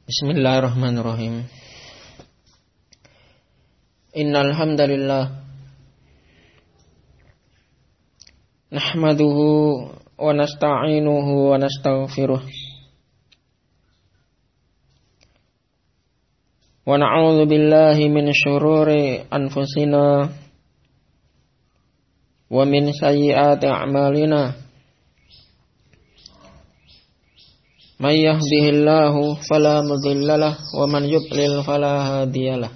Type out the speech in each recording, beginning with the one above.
Bismillahirrahmanirrahim. Innal hamdalillah nahmaduhu wa nasta'inuhu wa nastaghfiruh wa na'udzu billahi min syururi anfusina wa min sayyiati a'malina. May yahdihillahu fala mudhillalah wa man yudlil fala hadiyalah.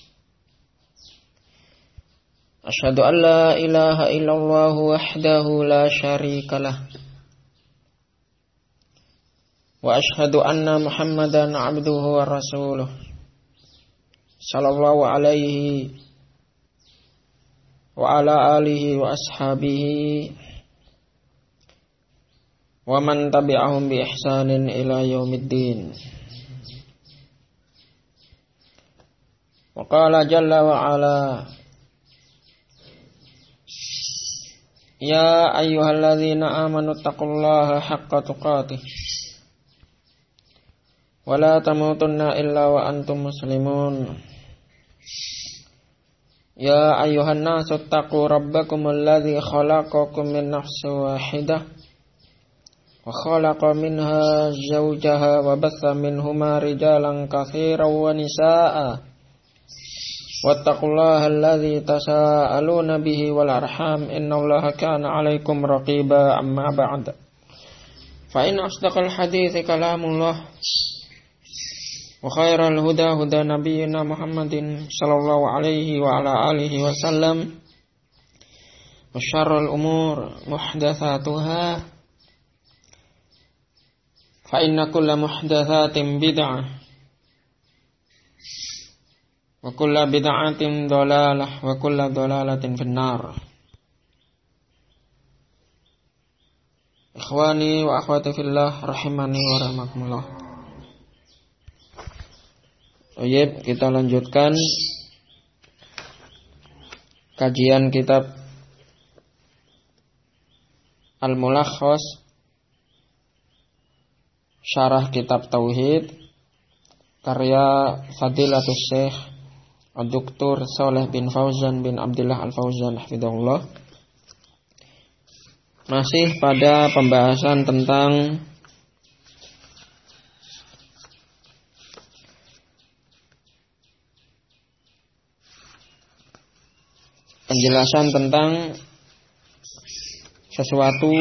Asyhadu an la ilaha illallah wahdahu la syarikalah. Wa asyhadu anna Muhammadan abduhu wa rasuluh. Sallallahu alaihi wa ala alihi wa ashabihi wa man tabi'ahum bi ihsanin ila yaumiddin. Wa qala jalla wa ala ya ayyuhalladzina amanu taqullaha haqqa tuqatih wa la tamutunna illa wa antum muslimun. Ya ayyuhan nasu taqu rabbakumul ladzi khalaqakum min nafsin wahidah wa khalaqa minha zawjaha wa batha minhuma rijalan katsiran wa nisaa'a wattaqullaha alladzi tasaaluna bihi wal arham innallaha kana 'alaikum raqiba. Amma ba'd, fa in asdaqal hadithi kalamullah wa khairal huda huda nabiyyina Muhammadin sallallahu alaihi wa ala alihi wasallam wa syarrul umur muhdatsatuha fa inna kulla muhdatsatin bid'ah wa kulla bid'atin dhalalah wa kulla dhalalatin finnar. Ikhwani wa akhwati fillah rahimani wa rahmakumullah. Baik, kita lanjutkan kajian kitab Al-Mulakhas, syarah kitab Tauhid, karya Fadilatul Syekh Dr. Shalih bin Fauzan bin Abdullah Al-Fauzan hafizahullah. Masih pada pembahasan tentang penjelasan tentang sesuatu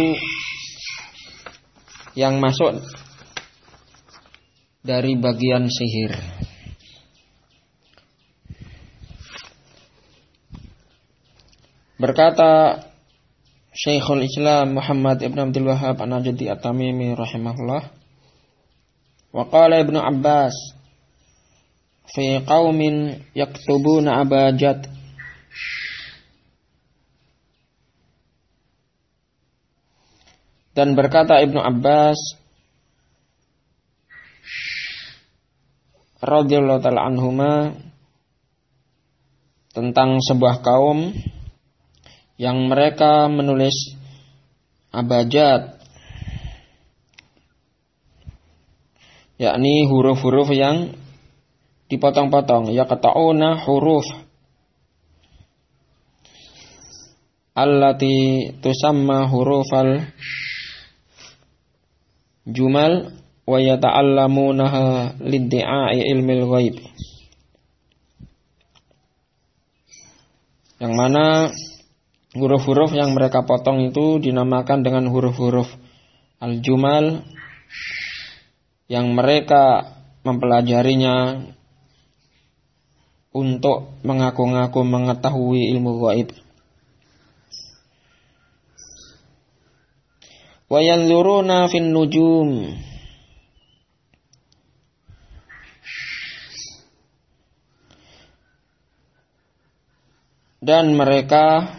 yang masuk dari bagian sihir. Berkata Syekhul Islam Muhammad ibn Abdul Wahhab An-Najdi At-Tamimi rahimahullah, wa qala Ibnu Abbas fi qaumin yaktubuna abajad, dan berkata Ibnu Abbas radhiyallahu ta'ala anhuma tentang sebuah kaum yang mereka menulis abajad, yakni huruf-huruf yang dipotong-potong, yaqta'una huruf allati tusamma hurufal jumal wa yata'allamunaha lidda'i ilmil ghaib, yang mana huruf-huruf yang mereka potong itu dinamakan dengan huruf-huruf al-jumal, yang mereka mempelajarinya untuk mengaku-ngaku mengetahui ilmu ghaib. Wa yanzuruna fin nujum, dan mereka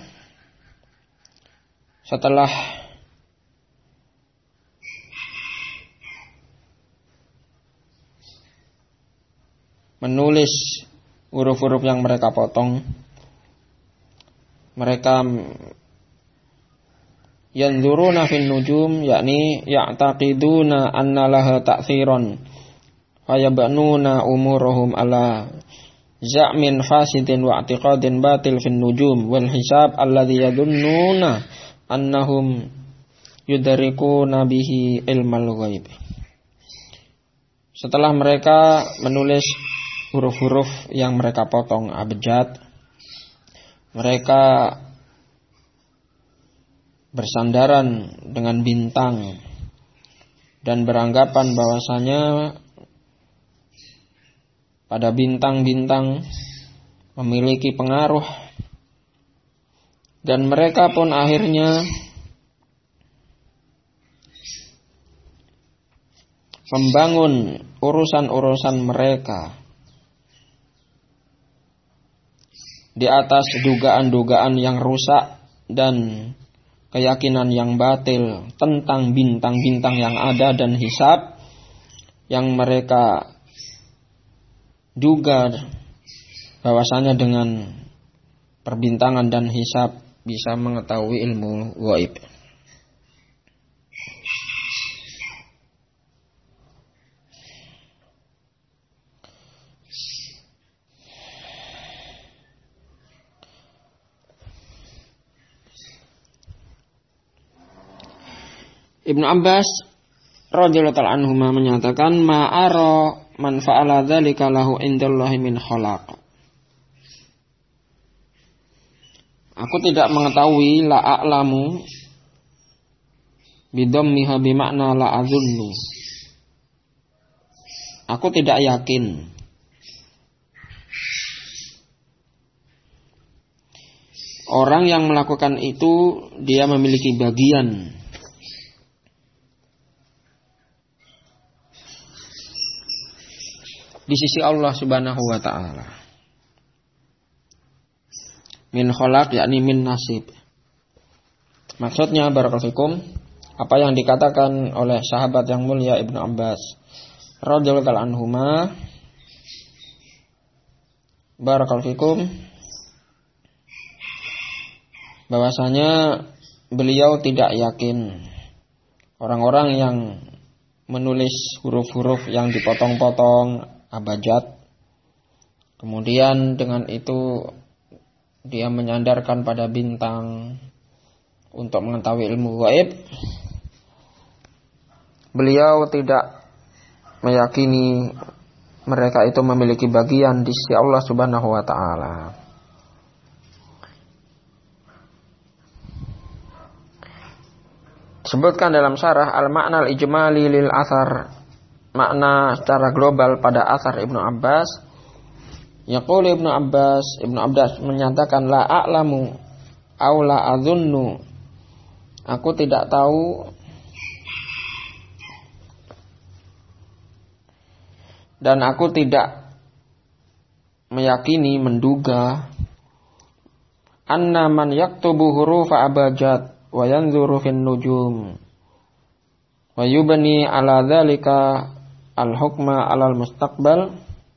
setelah menulis huruf-huruf yang mereka potong, mereka yanzuruna fin nujum, yakni ya'taqiduna anna laha ta'thiran fayabanuna umuruhum ala za'min fasidin wa i'tiqadin batil fin nujum wal hisab alladhi yadunnuna annahum yudarikuna bihi ilmal ghaib. Setelah mereka menulis huruf-huruf yang mereka potong abjad, mereka bersandaran dengan bintang dan beranggapan bahwasanya pada bintang-bintang memiliki pengaruh, dan mereka pun akhirnya membangun urusan-urusan mereka di atas dugaan-dugaan yang rusak dan keyakinan yang batil tentang bintang-bintang yang ada dan hisab yang mereka duga bahwasanya dengan perbintangan dan hisab bisa mengetahui ilmu gaib. Ibnu Abbas radhiyallahu ta'ala anhuma menyatakan ma'ara man fa'ala dzalika lahu indallahi min khalaq. Aku tidak mengetahui la a'lamu bidhammiha bimakna la azunnu. Aku tidak yakin. Orang yang melakukan itu dia memiliki bagian di sisi Allah Subhanahu wa taala. Min khalaq yakni min nasib. Maksudnya barakallahu fikum apa yang dikatakan oleh sahabat yang mulia Ibnu Abbas radhiyallahu ta'ala anhuma, barakallahu fikum, bahwasanya beliau tidak yakin orang-orang yang menulis huruf-huruf yang dipotong-potong abjad, kemudian dengan itu dia menyandarkan pada bintang untuk mengetahui ilmu gaib. Beliau tidak meyakini mereka itu memiliki bagian di sisi Allah Subhanahu wa taala. Disebutkan dalam syarah al-ma'na al-ijmali lil athar, makna secara global pada asar Ibnu Abbas. Yaqul Ibnu Abbas menyatakan la a'lamu aw la azunnu, aku tidak tahu dan aku tidak meyakini, menduga anna man yaktubu hurufa abjad wa yanzuru fin nujum wa yubni ala dzalika al-hukma 'alal mustaqbal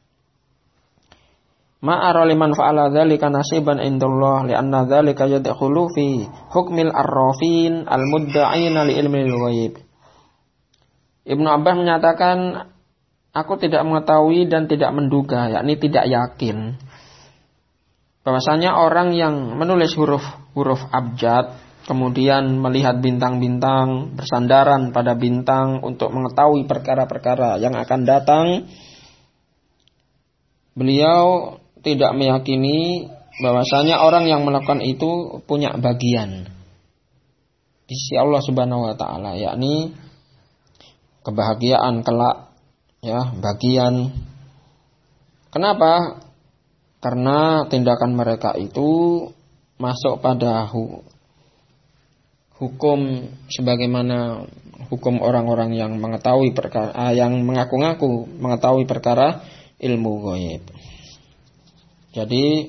ma ara liman fa'ala dzalika nasiban indallah li'anna dzalika yadkhulu fi hukmil arrafin al-mudda'ina li ilmil ghaib. Ibnu Abbas menyatakan aku tidak mengetahui dan tidak menduga, yakni tidak yakin, bahwasanya orang yang menulis huruf abjad kemudian melihat bintang-bintang, bersandaran pada bintang untuk mengetahui perkara-perkara yang akan datang, beliau tidak meyakini bahwasanya orang yang melakukan itu punya bagian di sisi Allah Subhanahu wa taala, yakni kebahagiaan kelak, ya, bagian. Kenapa? Karena tindakan mereka itu masuk pada hukum sebagaimana hukum orang-orang yang mengetahui perkara, yang mengaku-ngaku mengetahui perkara ilmu ghaib. Jadi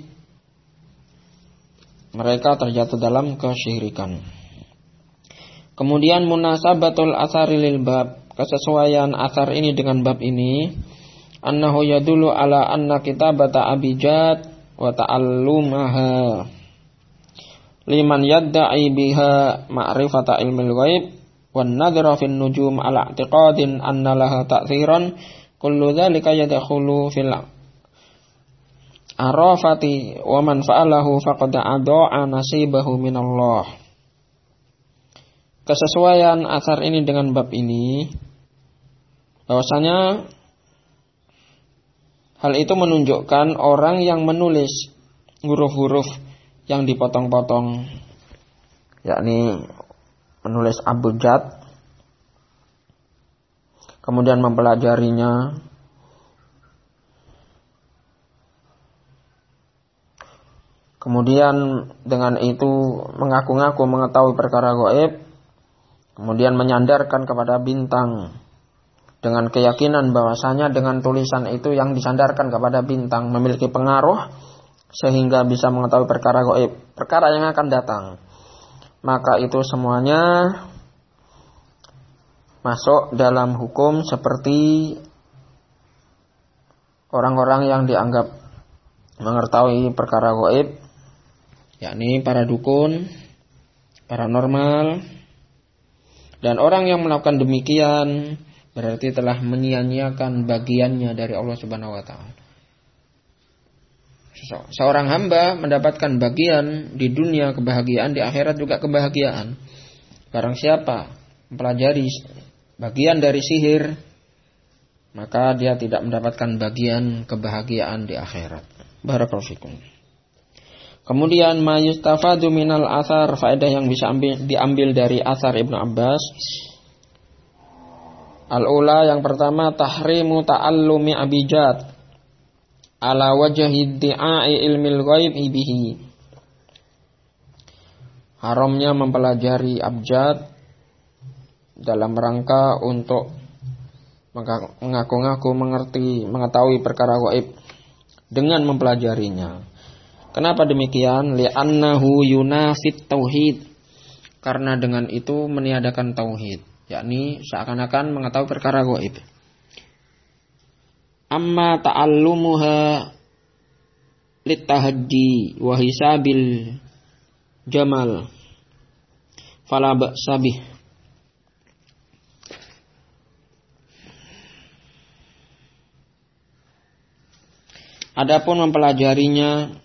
mereka terjatuh dalam kesyirikan. Kemudian munasabatul atsari lil bab, kesesuaian asar ini dengan bab ini, annahu yadullu ala anna kitabata abjad wa ta'allumaha liman yadda'i biha ma'rifata ilmil ghaib wan nadhra fin nujum ala i'tiqadin anna laha ta'thiran kullu dzalika yadkhulu fil arafati wa man fa'alahu faqad adha'a nasibahu minallah. Kesesuaian athar ini dengan bab ini, bahwasanya hal itu menunjukkan orang yang menulis huruf-huruf yang dipotong-potong, yakni menulis abjad, kemudian mempelajarinya, kemudian dengan itu mengaku-ngaku mengetahui perkara gaib, kemudian menyandarkan kepada bintang dengan keyakinan bahwasanya dengan tulisan itu yang disandarkan kepada bintang memiliki pengaruh sehingga bisa mengetahui perkara gaib, perkara yang akan datang. Maka itu semuanya masuk dalam hukum seperti orang-orang yang dianggap mengetahui perkara gaib, yakni para dukun, paranormal, dan orang yang melakukan demikian berarti telah menyia-nyiakan bagiannya dari Allah Subhanahu wa taala. Seorang hamba mendapatkan bagian di dunia kebahagiaan, di akhirat juga kebahagiaan. Barang siapa mempelajari bagian dari sihir, maka dia tidak mendapatkan bagian kebahagiaan di akhirat. Barakallahu fikum. Kemudian mayustafadu minal athar, faedah yang bisa diambil dari athar Ibnu Abbas. Al-ula, yang pertama, tahrimu ta'allumi abijad ala wajhi iddi'ai ilmil ghaib bihi. Haramnya mempelajari abjad dalam rangka untuk mengaku-ngaku mengetahui perkara gaib dengan mempelajarinya. Kenapa demikian? Li'annahu yunafit tauhid. Karena dengan itu meniadakan tauhid, yakni seakan-akan mengetahui perkara gaib. Amma ta'allumuha litahaddi wa hisabil jamal fala ba'sa bih. Adapun mempelajarinya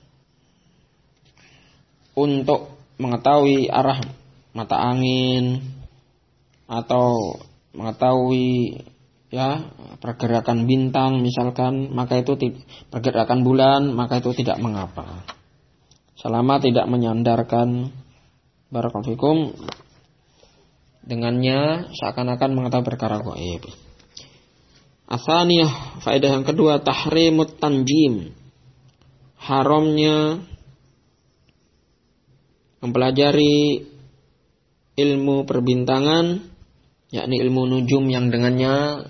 untuk mengetahui arah mata angin atau mengetahui pergerakan bintang misalkan, maka itu pergerakan bulan, maka itu tidak mengapa selama tidak menyandarkan barakallahu fikum dengannya seakan-akan mengetahui perkara gaib. Atsaniyah, faedah yang kedua, tahrimut tanjim, haramnya mempelajari ilmu perbintangan, yakni ilmu nujum yang dengannya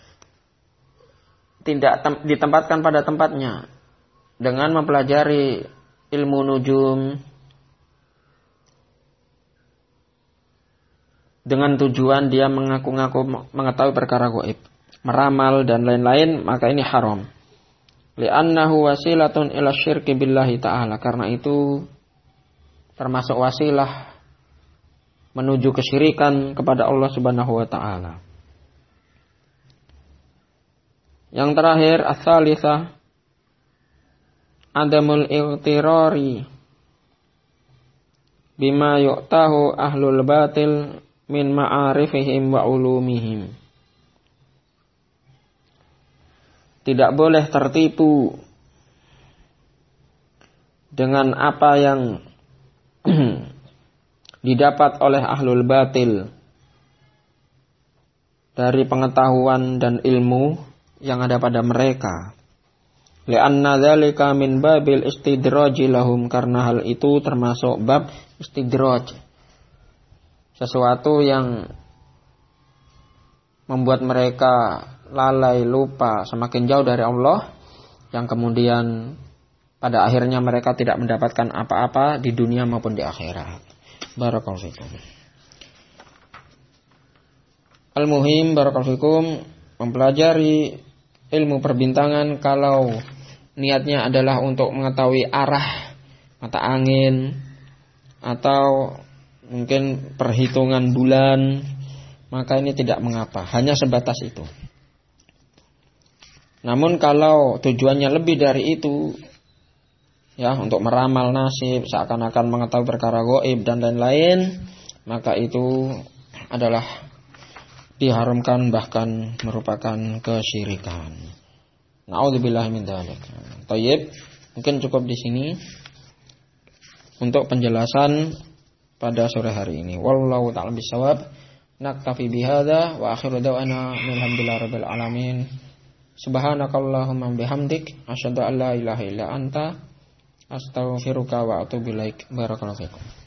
tidak ditempatkan pada tempatnya. Dengan mempelajari ilmu nujum dengan tujuan dia mengaku-ngaku mengetahui perkara gaib, meramal dan lain-lain, maka ini haram. Li'annahu wasilatun ila syirki billahi ta'ala, karena itu termasuk wasilah menuju kesyirikan kepada Allah Subhanahu wa taala. Yang terakhir, ats-tsalitsah, adamul ightirari bima yu'tahu ahlul batil min ma'arifihim wa ulumihim. Tidak boleh tertipu dengan apa yang didapat oleh ahlul batil dari pengetahuan dan ilmu yang ada pada mereka. Li'anna dzalika min babil istidraji lahum, karena hal itu termasuk bab istidraj, sesuatu yang membuat mereka lalai, lupa, semakin jauh dari Allah, yang kemudian pada akhirnya mereka tidak mendapatkan apa-apa di dunia maupun di akhirat. Barakallahu fikum. Al-muhim, barakallahu fikum, mempelajari ilmu perbintangan kalau niatnya adalah untuk mengetahui arah mata angin atau mungkin perhitungan bulan, maka ini tidak mengapa, hanya sebatas itu. Namun kalau tujuannya lebih dari itu, ya, untuk meramal nasib, seakan-akan mengetahui perkara gaib dan lain-lain, maka itu adalah diharamkan, bahkan merupakan kesyirikan. Na'udzubillahi min dzalik. Thayyib, mungkin cukup di sini untuk penjelasan pada sore hari ini. Wallahu ta'ala bisawab. Naktafi bihadza wa akhiru da'wana alhamdulillahi rabbil alamin. Subhanakallahumma bihamdik asyhadu an la ilaha illa anta astaghfiruka wa atubu ilaik. Barakallahu fikum.